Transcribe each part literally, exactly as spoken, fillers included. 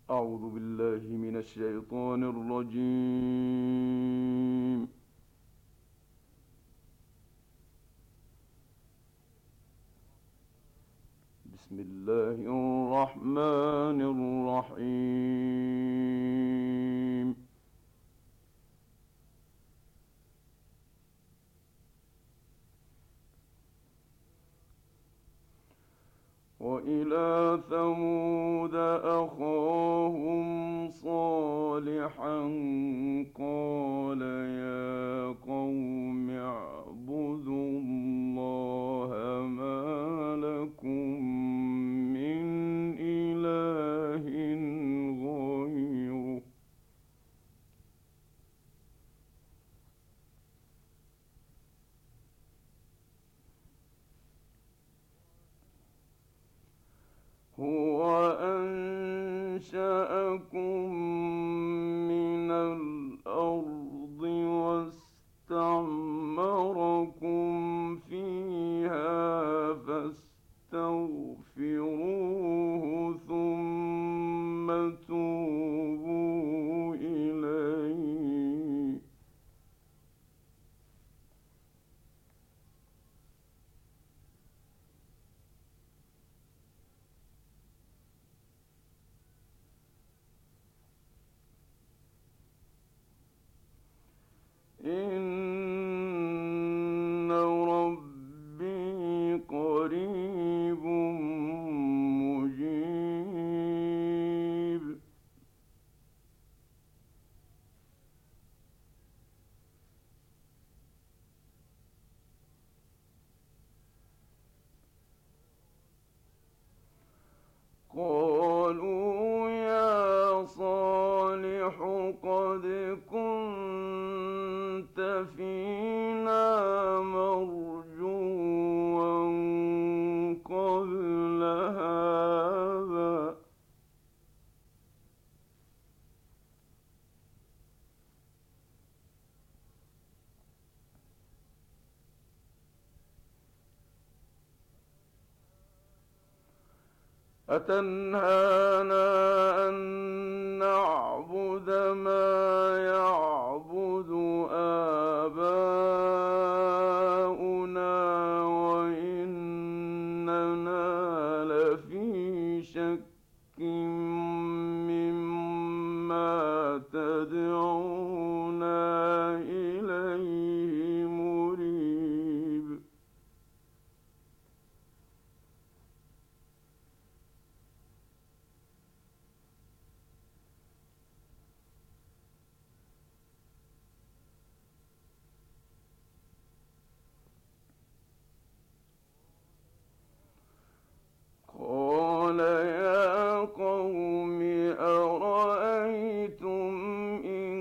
أعوذ بالله من الشيطان الرجيم. بسم الله الرحمن الرحيم. وإلى ثمود أخاهم صالحا قال يا قوم اعبدوا الله ما لكم من إله غيره هو أنشأكم من الأرض واستعمركم فيها فاستغفروه ثم توبوا إليه إن ربي قريب مجيب. قالوا يا صالح قد كنت فينا مرجوا قبل هذا أتنهانا أن نعبد ما يعبد آباؤنا وإننا لفي شك مما تدعونا إليه مريب. قال يا قوم أرأيتم إن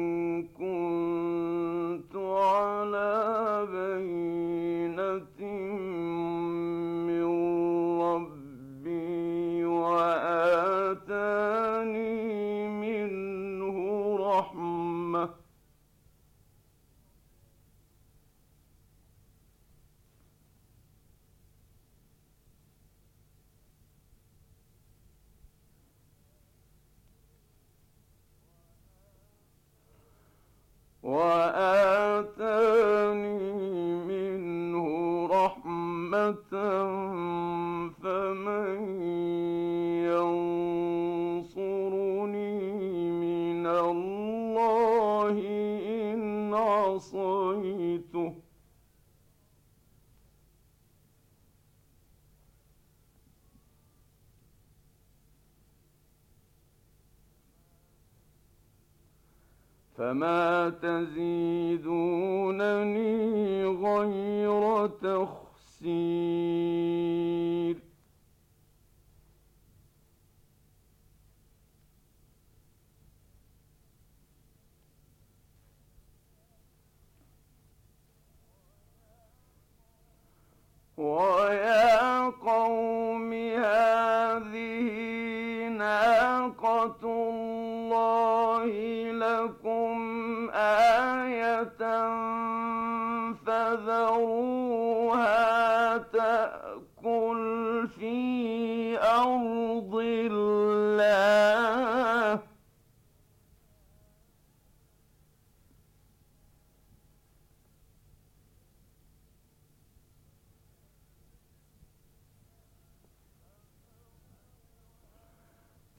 كنت على بينة من ربي وآتاني منه رحمة وآتاني منه رحمة فمن ينصرني من الله إن عصيته فما تزيدونني غير تخسير. ويا قوم هذه ناقة الله لكم آية فذروها تأكل في أرض الله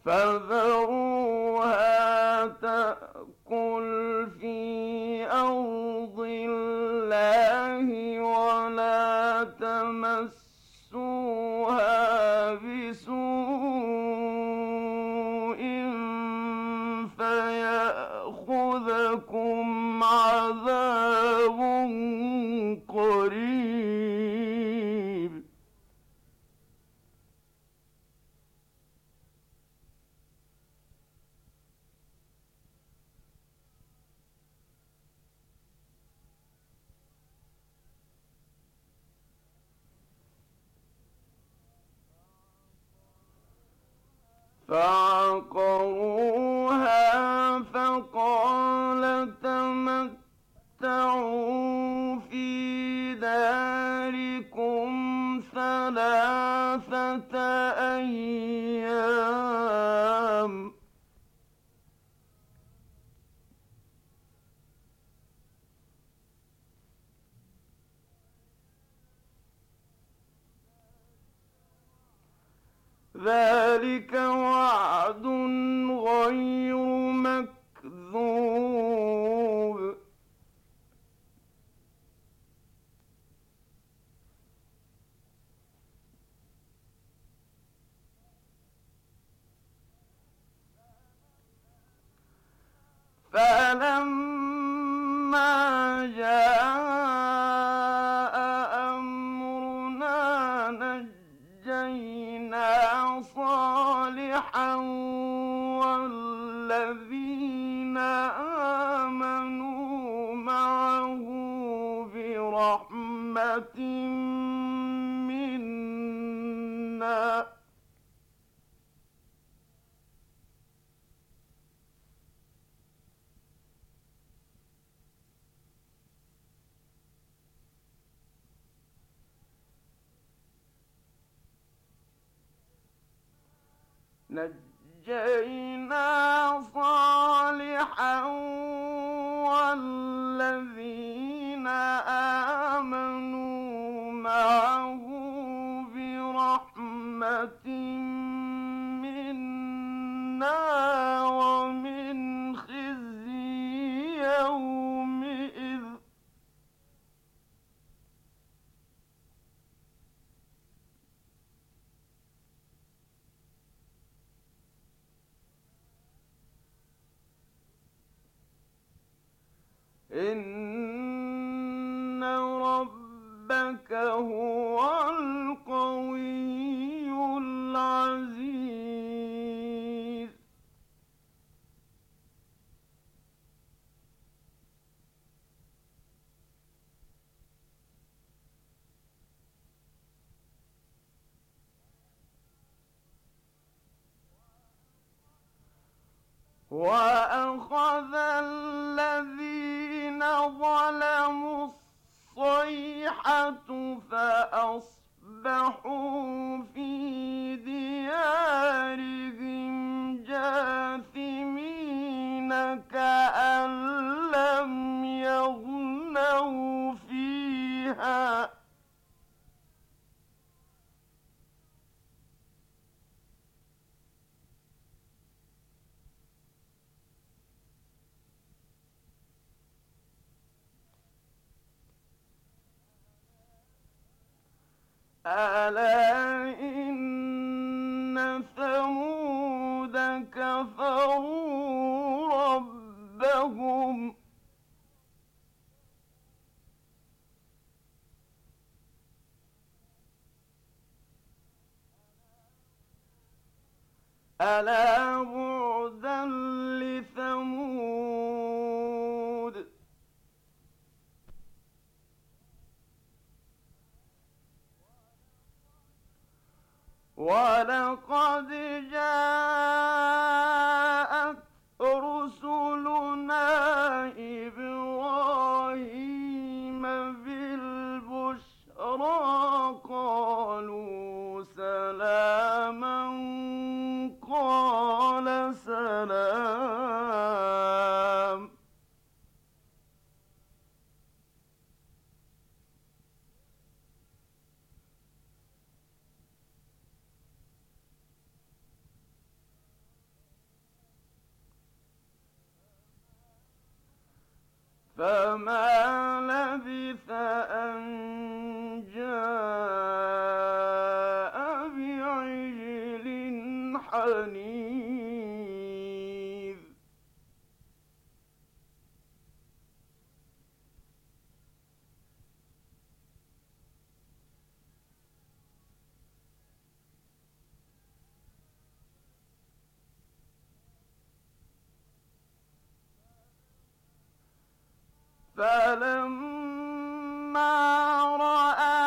فذروها تأكل في أرض الله ولا تمسوها بسوء فيأخذكم عذاب قريب. فعقروها فقال تمتعوا في داركم ثلاثة أيام ذلك وعد غير مكذوب. فلما جاء أمرنا نجينا صالحا والذين آمنوا معه برحمة منا نجينا صالحا والذين آمنوا معه برحمة منا ومن خزي يومئذ. إن ربك هو القوي العزيز. وأخذ الذين ظلموا الصيحة فأصبحوا في ديارهم جاثمين كأن لم يغنوا فيها. ألا إن ثمود كفروا ربهم ألا بعدا لثمود. ولقد جاءت رسلنا إبراهيم بالبشرى قالوا سلاما قال سلام فما لبث أن جاء بعجل حنيذ فلما رأى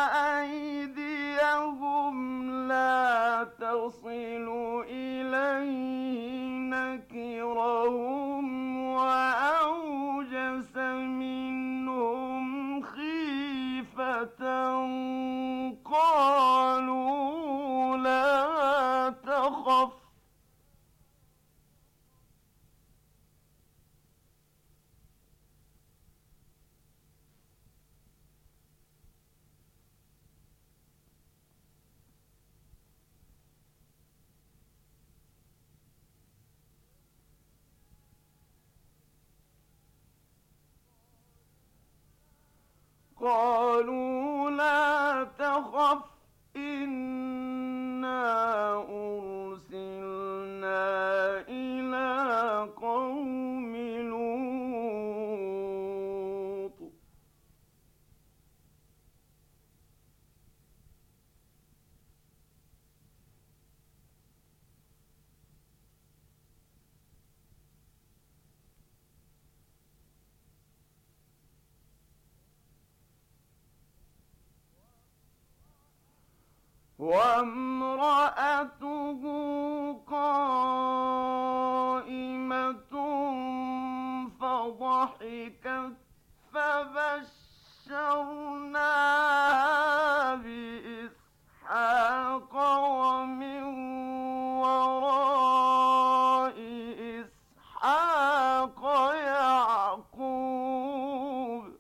أيديهم لا تصل إليه نكرهم وأوجس منهم خيفة قالوا لا تخف قالوا لا تخف إنا أرسلنا إلى قوم لوط وامرأته قائمة فضحكت فبشرناها بإسحاق ومن وراء إسحاق يعقوب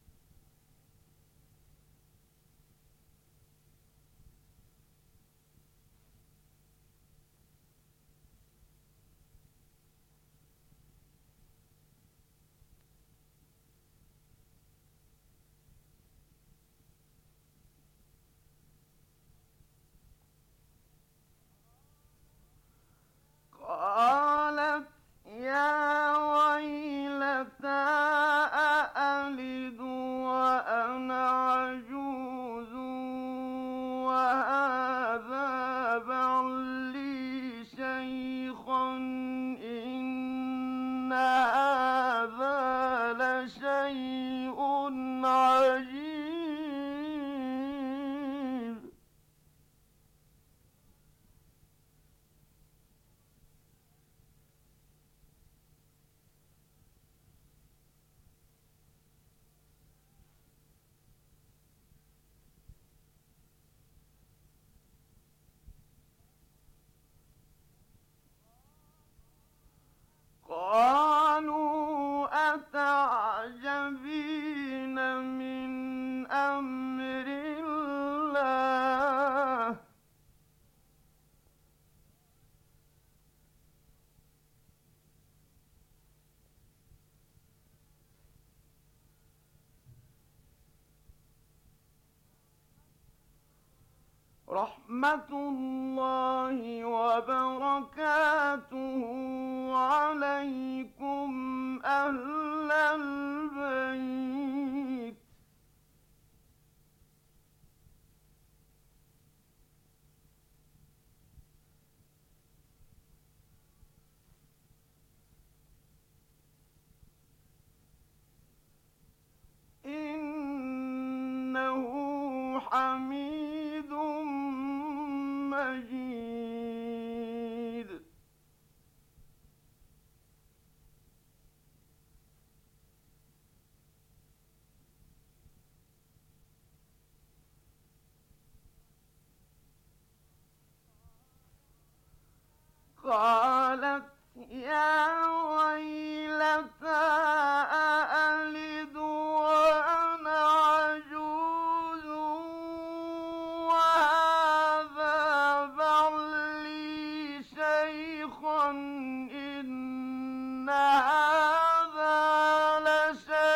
قالت يا ويلتى أألد وأنا عجوز وهذا بعلي شيخا إن هذا لشيء عجيب قالوا أتعجبين من أمر الله رحمة الله وبركاته عليكم أهل البيت إنه حميد مجيد قالت يا ويلتى أألد وأنا عجوز وهذا بعلي شيخا إن هذا لشيء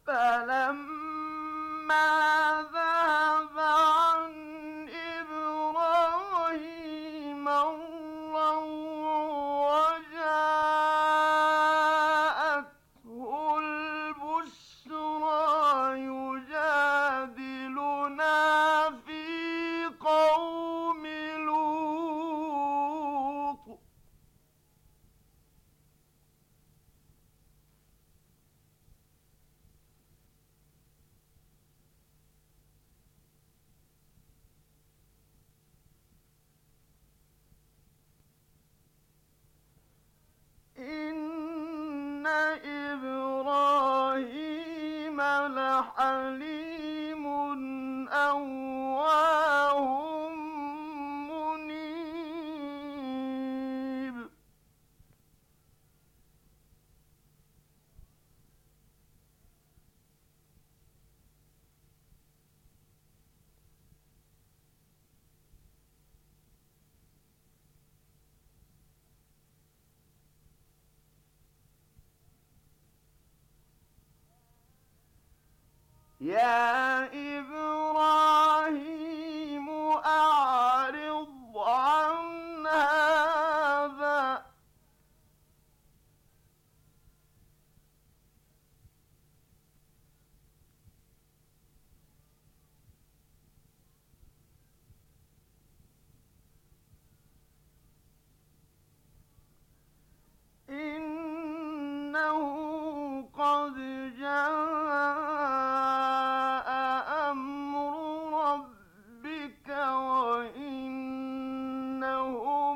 فلما ذهب عن إبراهيم الروع وجاءته البشرى يجادلنا في قوم لوط إن إبراهيم لحليم أواه منيب يا إبراهيم أعرض عن هذا إنه قد جاء أمر ربك وإنهم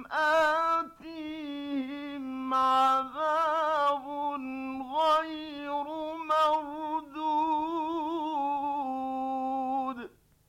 آتيهم عذاب غير مردود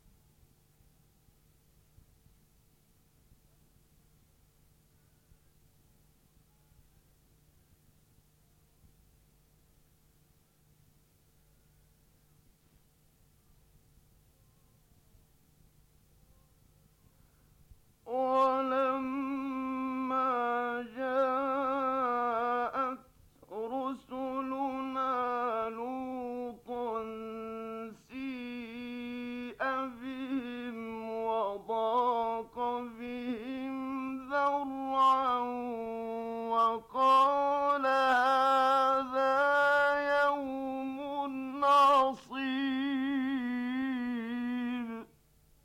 ولما جاءت رسلنا لوطا سيء بهم وضاق بهم ذرعا وقال هذا يوم عصيب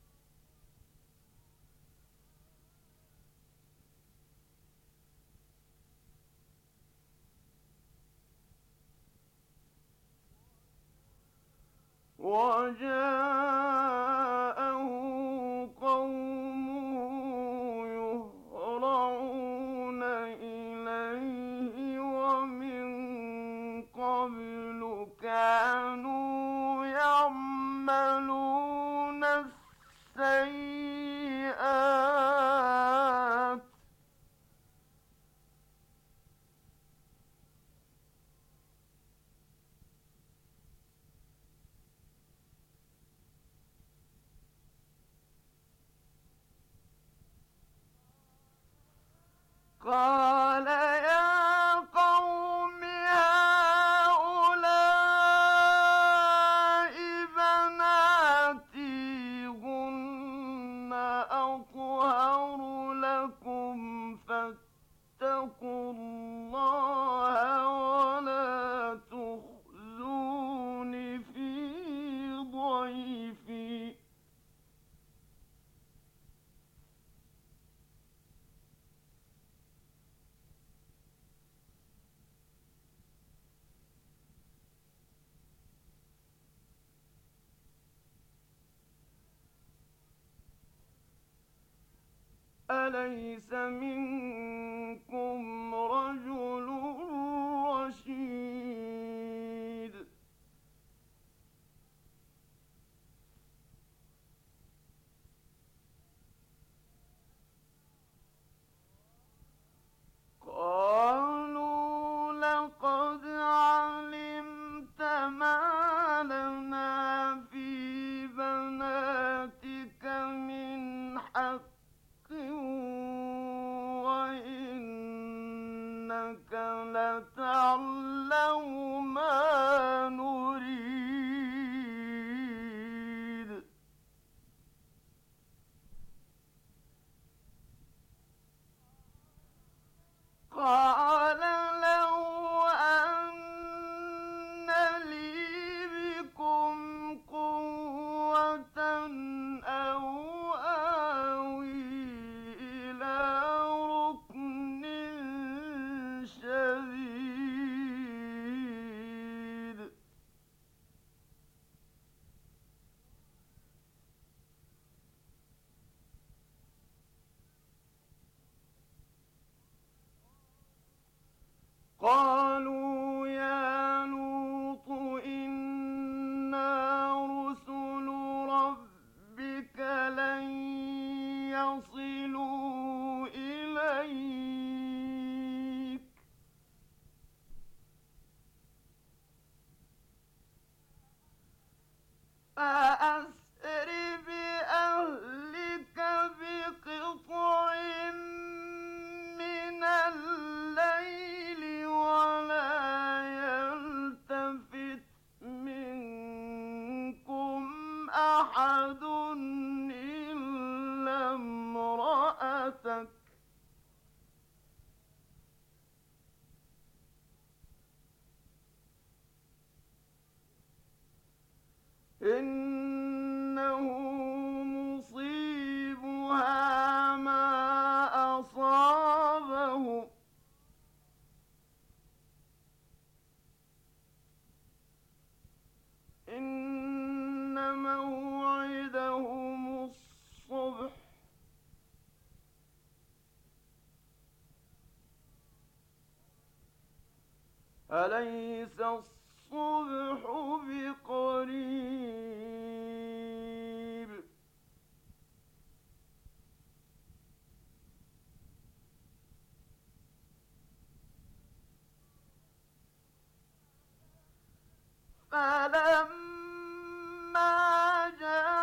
وجاءه قومه يهرعون إليه ومن قبل كانوا يعملون السيئات قال يا قوم هؤلاء بناتي هن أطهر لكم فاتقوا الله ولا تخزون في ضيفي أليس منكم رجل رشيد قالوا لقد علمت ما لنا في بناتك من حق وإنك لتعلم ما نريد إنه مصيبها ما أصابهم إن موعدهم الصبح أليس الصبح بقريب فلما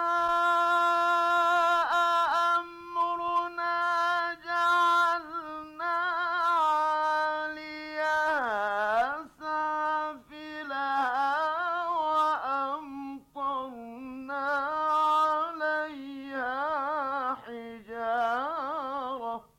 جاء أمرنا جعلنا عاليها سافلها وأمطرنا عليها حجارة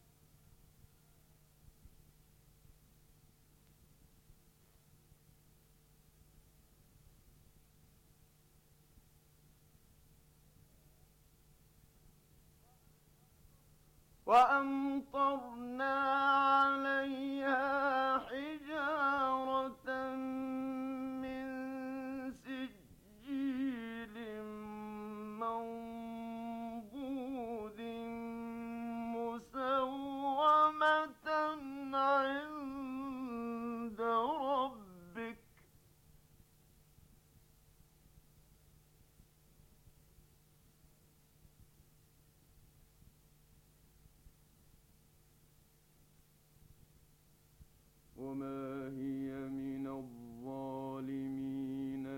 وأمطرنا عليها حجارة من سجيل منضود مسومة عند ربك وما هي من الظالمين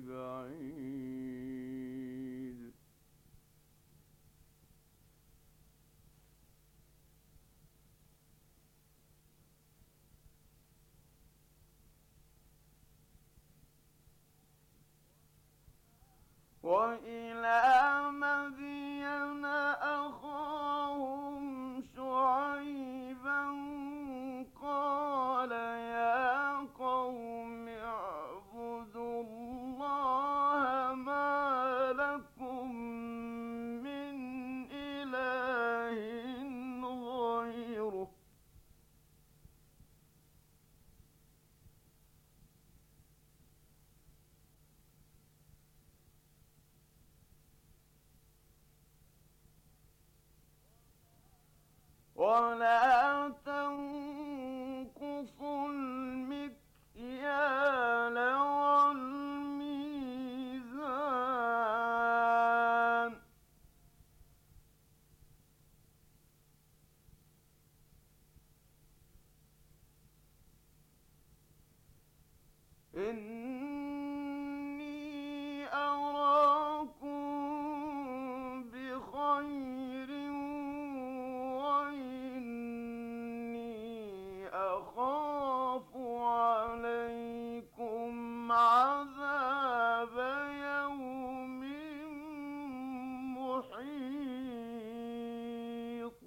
ببعيد وإلى مدين أخاهم شعيبا قال يا قوم اعبدوا الله ما لكم من إله غيره ولا تنقصوا المكيال والميزان إني أراكم بخير وإني أخاف عليكم عذاب يوم محيط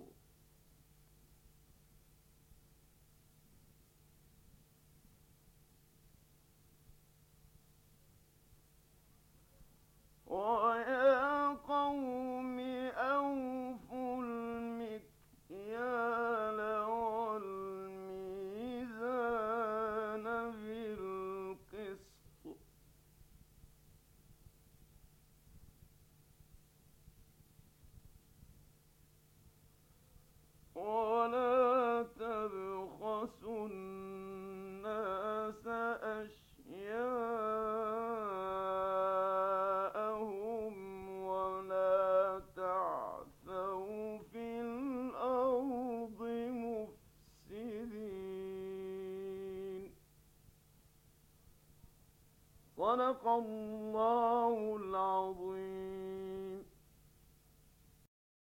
ويا قوم أوفوا المكيال والميزان بالقسط ولا تبخسوا الناس أشياءهم ولا تعثوا في الأرض مفسدين صدق الله العظيم.